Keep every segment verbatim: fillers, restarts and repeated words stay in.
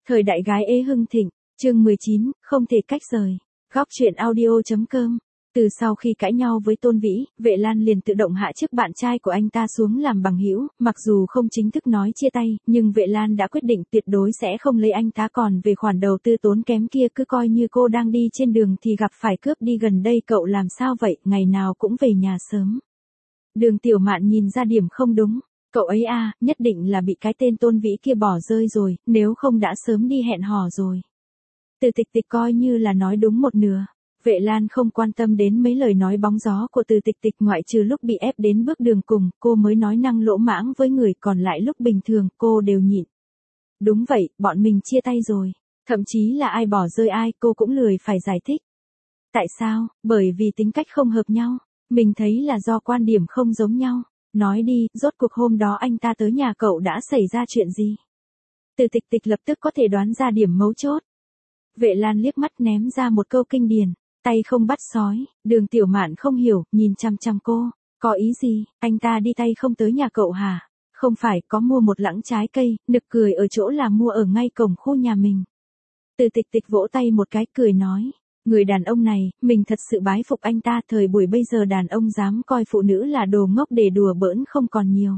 Thời đại gái ế hưng thịnh, chương mười chín, không thể cách rời. Góc truyện audio.com. Từ sau khi cãi nhau với Tôn Vĩ, Vệ Lan liền tự động hạ chức bạn trai của anh ta xuống làm bằng hữu, mặc dù không chính thức nói chia tay, nhưng Vệ Lan đã quyết định tuyệt đối sẽ không lấy anh ta, còn về khoản đầu tư tốn kém kia cứ coi như cô đang đi trên đường thì gặp phải cướp đi gần đây. Cậu làm sao vậy, ngày nào cũng về nhà sớm. Đường Tiểu Mạn nhìn ra điểm không đúng. Cậu ấy à, nhất định là bị cái tên Tôn Vĩ kia bỏ rơi rồi, nếu không đã sớm đi hẹn hò rồi. Từ Tịch Tịch coi như là nói đúng một nửa. Vệ Lan không quan tâm đến mấy lời nói bóng gió của Từ Tịch Tịch, ngoại trừ lúc bị ép đến bước đường cùng, cô mới nói năng lỗ mãng với người, còn lại lúc bình thường cô đều nhịn. Đúng vậy, bọn mình chia tay rồi. Thậm chí là ai bỏ rơi ai cô cũng lười phải giải thích. Tại sao? Bởi vì tính cách không hợp nhau. Mình thấy là do quan điểm không giống nhau. Nói đi, rốt cuộc hôm đó anh ta tới nhà cậu đã xảy ra chuyện gì? Từ Tịch Tịch lập tức có thể đoán ra điểm mấu chốt. Vệ Lan liếc mắt ném ra một câu kinh điển, tay không bắt sói. Đường Tiểu Mạn không hiểu, nhìn chăm chăm cô. Có ý gì, anh ta đi tay không tới nhà cậu hả? Không phải, có mua một lẵng trái cây, nực cười ở chỗ là mua ở ngay cổng khu nhà mình. Từ Tịch Tịch vỗ tay một cái cười nói. Người đàn ông này, mình thật sự bái phục anh ta, thời buổi bây giờ đàn ông dám coi phụ nữ là đồ ngốc để đùa bỡn không còn nhiều.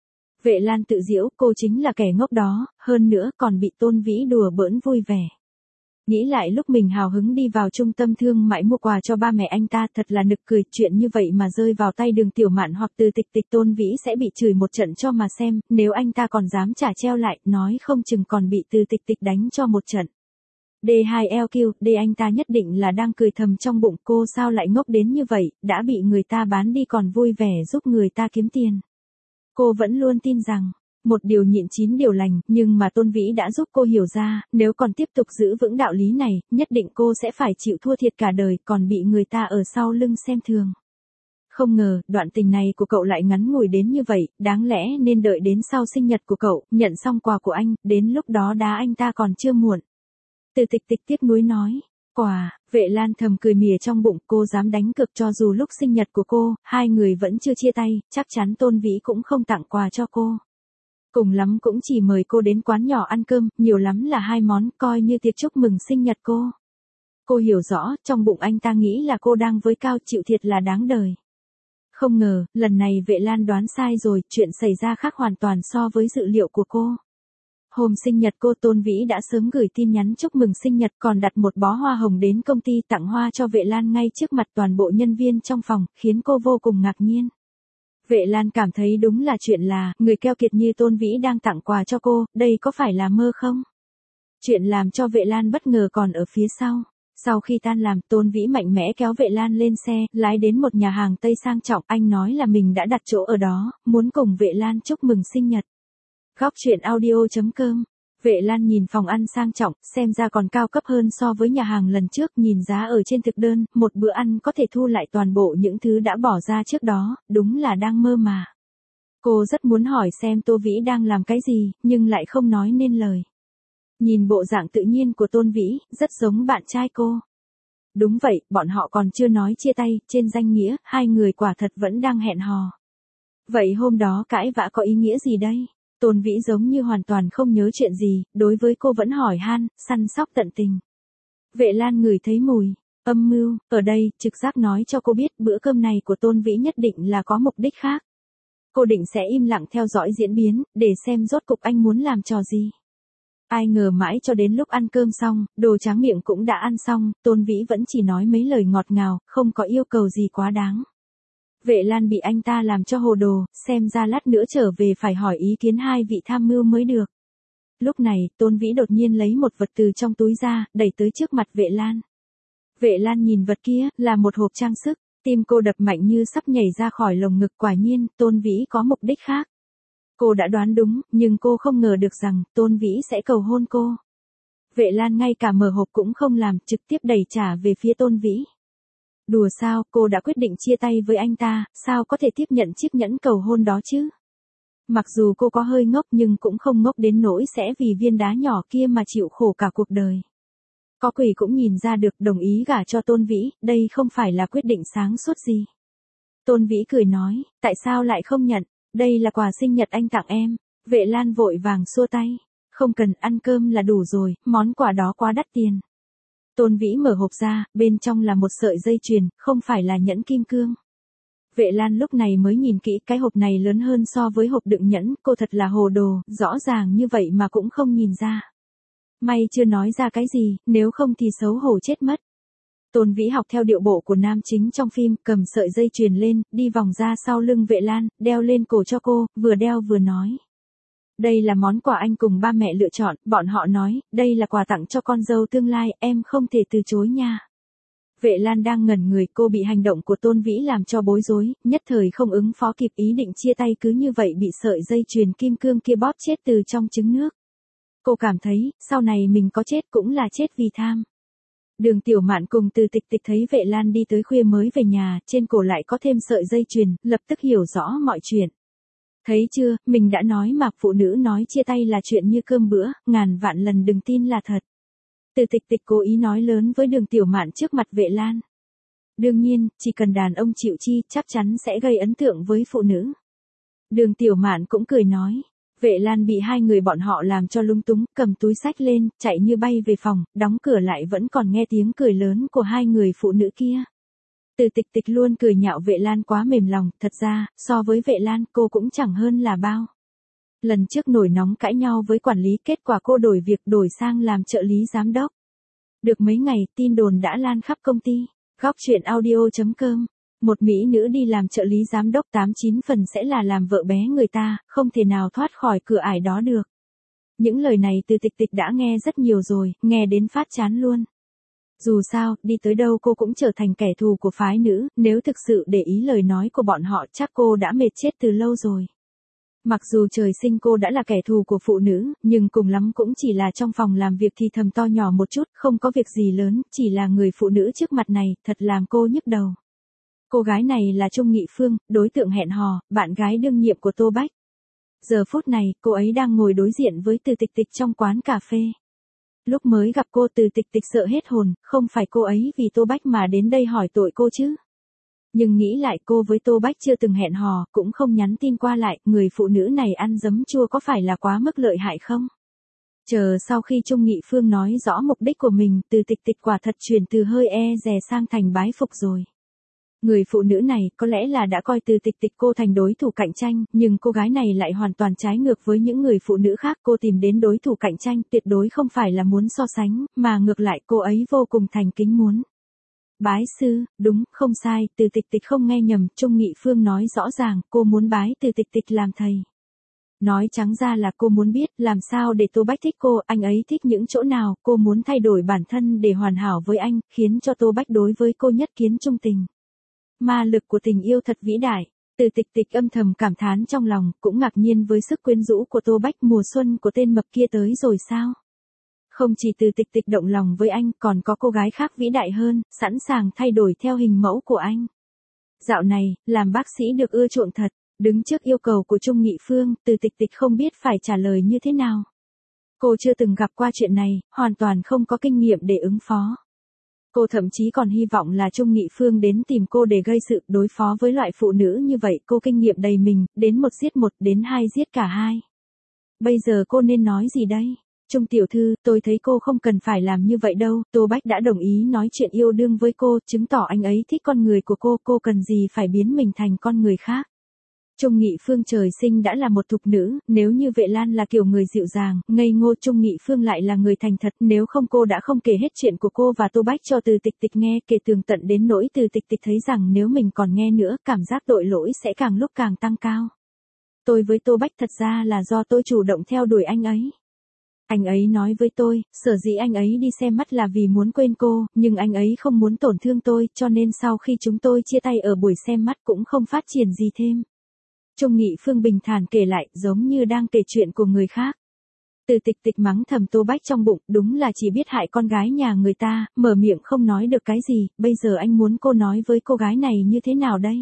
Vệ Lan tự giễu, cô chính là kẻ ngốc đó, hơn nữa còn bị Tôn Vĩ đùa bỡn vui vẻ. Nghĩ lại lúc mình hào hứng đi vào trung tâm thương mại mua quà cho ba mẹ anh ta, thật là nực cười, chuyện như vậy mà rơi vào tay Đường Tiểu Mạn hoặc Từ Tịch Tịch, Tôn Vĩ sẽ bị chửi một trận cho mà xem, nếu anh ta còn dám trả treo lại, nói không chừng còn bị Từ Tịch Tịch đánh cho một trận. D hai L Q, D anh ta nhất định là đang cười thầm trong bụng, cô sao lại ngốc đến như vậy, đã bị người ta bán đi còn vui vẻ giúp người ta kiếm tiền. Cô vẫn luôn tin rằng, một điều nhịn chín điều lành, nhưng mà Tôn Vĩ đã giúp cô hiểu ra, nếu còn tiếp tục giữ vững đạo lý này, nhất định cô sẽ phải chịu thua thiệt cả đời, còn bị người ta ở sau lưng xem thường. Không ngờ, đoạn tình này của cậu lại ngắn ngủi đến như vậy, đáng lẽ nên đợi đến sau sinh nhật của cậu, nhận xong quà của anh, đến lúc đó đá anh ta còn chưa muộn. Từ Tịch Tịch tiếc nuối nói. Quà, Vệ Lan thầm cười mỉa trong bụng, cô dám đánh cược cho dù lúc sinh nhật của cô, hai người vẫn chưa chia tay, chắc chắn Tôn Vĩ cũng không tặng quà cho cô. Cùng lắm cũng chỉ mời cô đến quán nhỏ ăn cơm, nhiều lắm là hai món, coi như tiệc chúc mừng sinh nhật cô. Cô hiểu rõ, trong bụng anh ta nghĩ là cô đang với cao, chịu thiệt là đáng đời. Không ngờ, lần này Vệ Lan đoán sai rồi, chuyện xảy ra khác hoàn toàn so với dự liệu của cô. Hôm sinh nhật cô, Tôn Vĩ đã sớm gửi tin nhắn chúc mừng sinh nhật, còn đặt một bó hoa hồng đến công ty tặng hoa cho Vệ Lan ngay trước mặt toàn bộ nhân viên trong phòng, khiến cô vô cùng ngạc nhiên. Vệ Lan cảm thấy đúng là chuyện là, người keo kiệt như Tôn Vĩ đang tặng quà cho cô, đây có phải là mơ không? Chuyện làm cho Vệ Lan bất ngờ còn ở phía sau. Sau khi tan làm, Tôn Vĩ mạnh mẽ kéo Vệ Lan lên xe, lái đến một nhà hàng Tây sang trọng, anh nói là mình đã đặt chỗ ở đó, muốn cùng Vệ Lan chúc mừng sinh nhật. Góc truyện audio.com. Vệ Lan nhìn phòng ăn sang trọng, xem ra còn cao cấp hơn so với nhà hàng lần trước, nhìn giá ở trên thực đơn, một bữa ăn có thể thu lại toàn bộ những thứ đã bỏ ra trước đó, đúng là đang mơ mà. Cô rất muốn hỏi xem Tô Vĩ đang làm cái gì, nhưng lại không nói nên lời. Nhìn bộ dạng tự nhiên của Tôn Vĩ, rất giống bạn trai cô. Đúng vậy, bọn họ còn chưa nói chia tay, trên danh nghĩa, hai người quả thật vẫn đang hẹn hò. Vậy hôm đó cãi vã có ý nghĩa gì đây? Tôn Vĩ giống như hoàn toàn không nhớ chuyện gì, đối với cô vẫn hỏi han, săn sóc tận tình. Vệ Lan ngửi thấy mùi âm mưu ở đây, trực giác nói cho cô biết bữa cơm này của Tôn Vĩ nhất định là có mục đích khác. Cô định sẽ im lặng theo dõi diễn biến, để xem rốt cục anh muốn làm trò gì. Ai ngờ mãi cho đến lúc ăn cơm xong, đồ tráng miệng cũng đã ăn xong, Tôn Vĩ vẫn chỉ nói mấy lời ngọt ngào, không có yêu cầu gì quá đáng. Vệ Lan bị anh ta làm cho hồ đồ, xem ra lát nữa trở về phải hỏi ý kiến hai vị tham mưu mới được. Lúc này, Tôn Vĩ đột nhiên lấy một vật từ trong túi ra, đẩy tới trước mặt Vệ Lan. Vệ Lan nhìn vật kia, là một hộp trang sức, tim cô đập mạnh như sắp nhảy ra khỏi lồng ngực, quả nhiên, Tôn Vĩ có mục đích khác. Cô đã đoán đúng, nhưng cô không ngờ được rằng, Tôn Vĩ sẽ cầu hôn cô. Vệ Lan ngay cả mở hộp cũng không làm, trực tiếp đẩy trả về phía Tôn Vĩ. Đùa sao, cô đã quyết định chia tay với anh ta, sao có thể tiếp nhận chiếc nhẫn cầu hôn đó chứ? Mặc dù cô có hơi ngốc nhưng cũng không ngốc đến nỗi sẽ vì viên đá nhỏ kia mà chịu khổ cả cuộc đời. Có quỷ cũng nhìn ra được, đồng ý gả cho Tôn Vĩ, đây không phải là quyết định sáng suốt gì. Tôn Vĩ cười nói, tại sao lại không nhận, đây là quà sinh nhật anh tặng em. Vệ Lan vội vàng xua tay. Không cần, ăn cơm là đủ rồi, món quà đó quá đắt tiền. Tôn Vĩ mở hộp ra, bên trong là một sợi dây chuyền, không phải là nhẫn kim cương. Vệ Lan lúc này mới nhìn kỹ, cái hộp này lớn hơn so với hộp đựng nhẫn, cô thật là hồ đồ, rõ ràng như vậy mà cũng không nhìn ra. May chưa nói ra cái gì, nếu không thì xấu hổ chết mất. Tôn Vĩ học theo điệu bộ của nam chính trong phim, cầm sợi dây chuyền lên, đi vòng ra sau lưng Vệ Lan, đeo lên cổ cho cô, vừa đeo vừa nói. Đây là món quà anh cùng ba mẹ lựa chọn, bọn họ nói, đây là quà tặng cho con dâu tương lai, em không thể từ chối nha. Vệ Lan đang ngẩn người, cô bị hành động của Tôn Vĩ làm cho bối rối, nhất thời không ứng phó kịp, ý định chia tay cứ như vậy bị sợi dây chuyền kim cương kia bóp chết từ trong trứng nước. Cô cảm thấy, sau này mình có chết cũng là chết vì tham. Đường Tiểu Mạn cùng Từ Tịch Tịch thấy Vệ Lan đi tới khuya mới về nhà, trên cổ lại có thêm sợi dây chuyền, lập tức hiểu rõ mọi chuyện. Thấy chưa, mình đã nói mà, phụ nữ nói chia tay là chuyện như cơm bữa, ngàn vạn lần đừng tin là thật. Từ Tịch Tịch cố ý nói lớn với Đường Tiểu Mạn trước mặt Vệ Lan. Đương nhiên, chỉ cần đàn ông chịu chi, chắc chắn sẽ gây ấn tượng với phụ nữ. Đường Tiểu Mạn cũng cười nói. Vệ Lan bị hai người bọn họ làm cho lung túng, cầm túi xách lên, chạy như bay về phòng, đóng cửa lại vẫn còn nghe tiếng cười lớn của hai người phụ nữ kia. Từ Tịch Tịch luôn cười nhạo Vệ Lan quá mềm lòng, thật ra, so với Vệ Lan cô cũng chẳng hơn là bao. Lần trước nổi nóng cãi nhau với quản lý, kết quả cô đổi việc đổi sang làm trợ lý giám đốc. Được mấy ngày, tin đồn đã lan khắp công ty. Góc chuyện audio chấm com. Một mỹ nữ đi làm trợ lý giám đốc tám chín phần sẽ là làm vợ bé người ta, không thể nào thoát khỏi cửa ải đó được. Những lời này Từ Tịch Tịch đã nghe rất nhiều rồi, nghe đến phát chán luôn. Dù sao, đi tới đâu cô cũng trở thành kẻ thù của phái nữ, nếu thực sự để ý lời nói của bọn họ chắc cô đã mệt chết từ lâu rồi. Mặc dù trời sinh cô đã là kẻ thù của phụ nữ, nhưng cùng lắm cũng chỉ là trong phòng làm việc thì thầm to nhỏ một chút, không có việc gì lớn, chỉ là người phụ nữ trước mặt này, thật làm cô nhức đầu. Cô gái này là Trung Nghị Phương, đối tượng hẹn hò, bạn gái đương nhiệm của Tô Bách. Giờ phút này, cô ấy đang ngồi đối diện với Từ Tịch Tịch trong quán cà phê. Lúc mới gặp cô Từ Tịch Tịch sợ hết hồn, không phải cô ấy vì Tô Bách mà đến đây hỏi tội cô chứ. Nhưng nghĩ lại cô với Tô Bách chưa từng hẹn hò, cũng không nhắn tin qua lại, người phụ nữ này ăn giấm chua có phải là quá mức lợi hại không? Chờ sau khi Trung Nghị Phương nói rõ mục đích của mình, Từ Tịch Tịch quả thật chuyển từ hơi e dè sang thành bái phục rồi. Người phụ nữ này có lẽ là đã coi Từ Tịch Tịch cô thành đối thủ cạnh tranh, nhưng cô gái này lại hoàn toàn trái ngược với những người phụ nữ khác. Cô tìm đến đối thủ cạnh tranh tuyệt đối không phải là muốn so sánh, mà ngược lại cô ấy vô cùng thành kính muốn. Bái sư, đúng, không sai, Từ Tịch Tịch không nghe nhầm, Trung Nghị Phương nói rõ ràng, cô muốn bái Từ Tịch Tịch làm thầy. Nói trắng ra là cô muốn biết làm sao để Tô Bách thích cô, anh ấy thích những chỗ nào, cô muốn thay đổi bản thân để hoàn hảo với anh, khiến cho Tô Bách đối với cô nhất kiến trung tình. Ma lực của tình yêu thật vĩ đại. Từ Tịch Tịch âm thầm cảm thán trong lòng, cũng ngạc nhiên với sức quyến rũ của Tô Bách. Mùa xuân của tên mập kia tới rồi sao? Không chỉ Từ Tịch Tịch động lòng với anh, còn có cô gái khác vĩ đại hơn, sẵn sàng thay đổi theo hình mẫu của anh. Dạo này, làm bác sĩ được ưa chuộng thật, đứng trước yêu cầu của Trung Nghị Phương, Từ Tịch Tịch không biết phải trả lời như thế nào. Cô chưa từng gặp qua chuyện này, hoàn toàn không có kinh nghiệm để ứng phó. Cô thậm chí còn hy vọng là Trung Nghị Phương đến tìm cô để gây sự, đối phó với loại phụ nữ như vậy. Cô kinh nghiệm đầy mình, đến một giết một, đến hai giết cả hai. Bây giờ cô nên nói gì đây? Trung tiểu thư, tôi thấy cô không cần phải làm như vậy đâu. Tô Bách đã đồng ý nói chuyện yêu đương với cô, chứng tỏ anh ấy thích con người của cô, cô cần gì phải biến mình thành con người khác. Trung Nghị Phương trời sinh đã là một thục nữ, nếu như Vệ Lan là kiểu người dịu dàng, ngây ngô, Trung Nghị Phương lại là người thành thật, nếu không cô đã không kể hết chuyện của cô và Tô Bách cho Từ Tịch Tịch nghe, kể tường tận đến nỗi Từ Tịch Tịch thấy rằng nếu mình còn nghe nữa, cảm giác tội lỗi sẽ càng lúc càng tăng cao. Tôi với Tô Bách thật ra là do tôi chủ động theo đuổi anh ấy. Anh ấy nói với tôi, sở dĩ anh ấy đi xem mắt là vì muốn quên cô, nhưng anh ấy không muốn tổn thương tôi, cho nên sau khi chúng tôi chia tay ở buổi xem mắt cũng không phát triển gì thêm. Trung Nghị Phương bình thản kể lại, giống như đang kể chuyện của người khác. Từ Tịch Tịch mắng thầm Tô Bách trong bụng, đúng là chỉ biết hại con gái nhà người ta, mở miệng không nói được cái gì, bây giờ anh muốn cô nói với cô gái này như thế nào đây?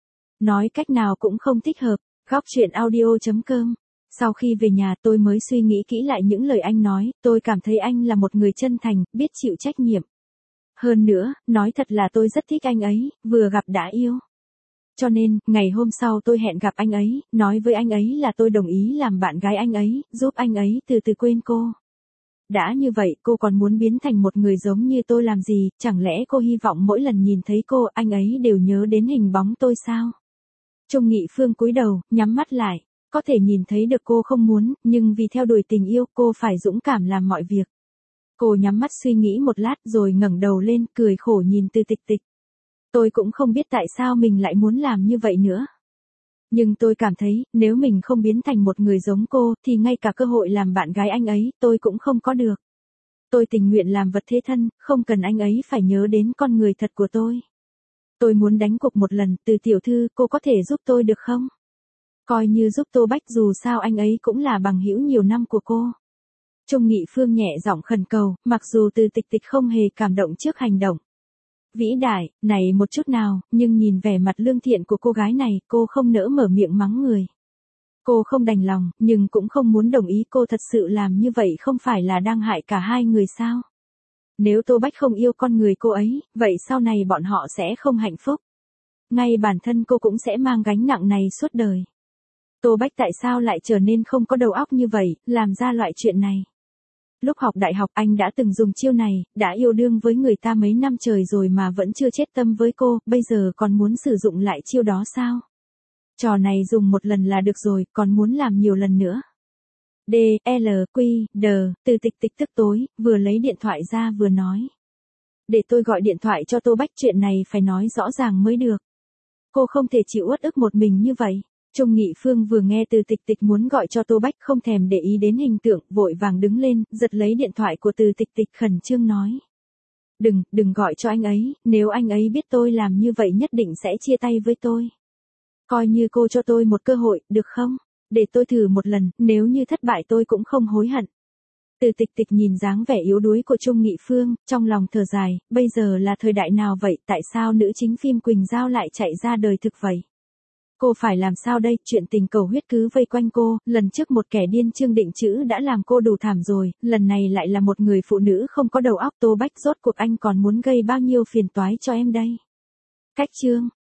Nói cách nào cũng không thích hợp. Góc chuyện audio chấm com. Sau khi về nhà tôi mới suy nghĩ kỹ lại những lời anh nói, tôi cảm thấy anh là một người chân thành, biết chịu trách nhiệm. Hơn nữa, nói thật là tôi rất thích anh ấy, vừa gặp đã yêu. Cho nên, ngày hôm sau tôi hẹn gặp anh ấy, nói với anh ấy là tôi đồng ý làm bạn gái anh ấy, giúp anh ấy từ từ quên cô. Đã như vậy, cô còn muốn biến thành một người giống như tôi làm gì, chẳng lẽ cô hy vọng mỗi lần nhìn thấy cô, anh ấy đều nhớ đến hình bóng tôi sao? Trung Nghị Phương cúi đầu, nhắm mắt lại. Có thể nhìn thấy được cô không muốn, nhưng vì theo đuổi tình yêu, cô phải dũng cảm làm mọi việc. Cô nhắm mắt suy nghĩ một lát rồi ngẩng đầu lên, cười khổ nhìn Từ Tịch Tịch. Tôi cũng không biết tại sao mình lại muốn làm như vậy nữa. Nhưng tôi cảm thấy, nếu mình không biến thành một người giống cô, thì ngay cả cơ hội làm bạn gái anh ấy, tôi cũng không có được. Tôi tình nguyện làm vật thế thân, không cần anh ấy phải nhớ đến con người thật của tôi. Tôi muốn đánh cuộc một lần, Từ tiểu thư, cô có thể giúp tôi được không? Coi như giúp Tô Bách, dù sao anh ấy cũng là bằng hữu nhiều năm của cô. Trung Nghị Phương nhẹ giọng khẩn cầu, mặc dù Từ Tịch Tịch không hề cảm động trước hành động vĩ đại này một chút nào, nhưng nhìn vẻ mặt lương thiện của cô gái này, cô không nỡ mở miệng mắng người. Cô không đành lòng, nhưng cũng không muốn đồng ý, cô thật sự làm như vậy không phải là đang hại cả hai người sao? Nếu Tô Bách không yêu con người cô ấy, vậy sau này bọn họ sẽ không hạnh phúc. Ngay bản thân cô cũng sẽ mang gánh nặng này suốt đời. Tô Bách tại sao lại trở nên không có đầu óc như vậy, làm ra loại chuyện này? Lúc học đại học anh đã từng dùng chiêu này, đã yêu đương với người ta mấy năm trời rồi mà vẫn chưa chết tâm với cô, bây giờ còn muốn sử dụng lại chiêu đó sao? Trò này dùng một lần là được rồi, còn muốn làm nhiều lần nữa. D, L, Q, D, Từ Tịch Tịch tức tối, vừa lấy điện thoại ra vừa nói. Để tôi gọi điện thoại cho Tô Bách, chuyện này phải nói rõ ràng mới được. Cô không thể chịu uất ức một mình như vậy. Trung Nghị Phương vừa nghe Từ Tịch Tịch muốn gọi cho Tô Bách, không thèm để ý đến hình tượng, vội vàng đứng lên, giật lấy điện thoại của Từ Tịch Tịch, khẩn trương nói. Đừng, đừng gọi cho anh ấy, nếu anh ấy biết tôi làm như vậy nhất định sẽ chia tay với tôi. Coi như cô cho tôi một cơ hội, được không? Để tôi thử một lần, nếu như thất bại tôi cũng không hối hận. Từ Tịch Tịch nhìn dáng vẻ yếu đuối của Trung Nghị Phương, trong lòng thở dài, bây giờ là thời đại nào vậy, tại sao nữ chính phim Quỳnh Giao lại chạy ra đời thực vậy? Cô phải làm sao đây, chuyện tình cầu huyết cứ vây quanh cô, lần trước một kẻ điên Trương Định Chữ đã làm cô đủ thảm rồi, lần này lại là một người phụ nữ không có đầu óc. Tô Bách, rốt cuộc anh còn muốn gây bao nhiêu phiền toái cho em đây? Cách chương